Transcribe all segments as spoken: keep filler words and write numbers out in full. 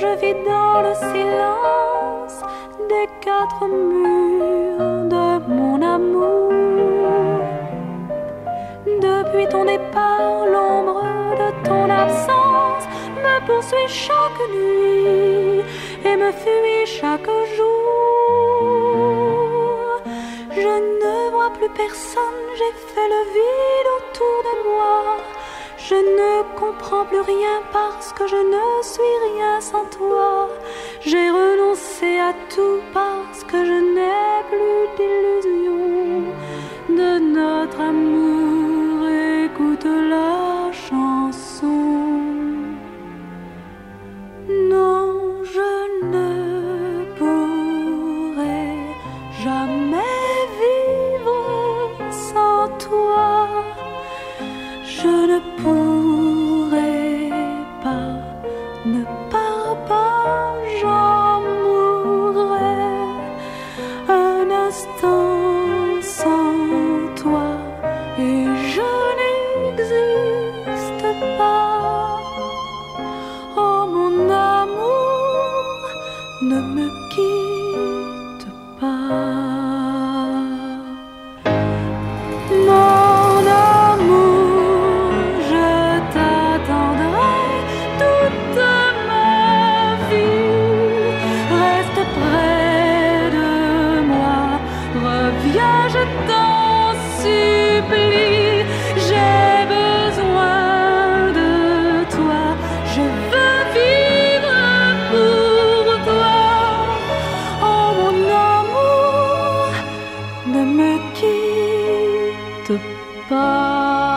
je vis dans le silence des quatre murs de mon amour. Depuis ton départ, l'ombre de ton absence me poursuit chaque nuit et me fuit chaque jour. Je ne vois plus personne, j'ai fait le vide autour de moi. Je ne comprends plus rien parce que je ne suis rien sans toi. J'ai renoncé à tout parce que je n'ai plus d'illusion de notre amour. Écoute la chanson. Non, je ne pourrai jamais vivre sans toi. Je ne pourrai pas, ne pars pas, j'en mourrai un instant sans toi et je n'existe pas. Oh mon amour, ne me quitte pas. Mon amour, je t'attendrai toute ma vie. Reste près de moi, reviens, je t'en supplie. J'ai besoin de toi, je veux vivre pour toi. Oh mon amour, ne me quitte pas.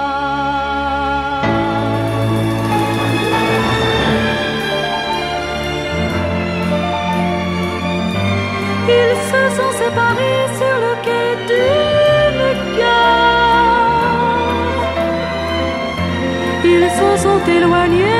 Ils se sont séparés sur le quai d'une gare. Ils se sont éloignés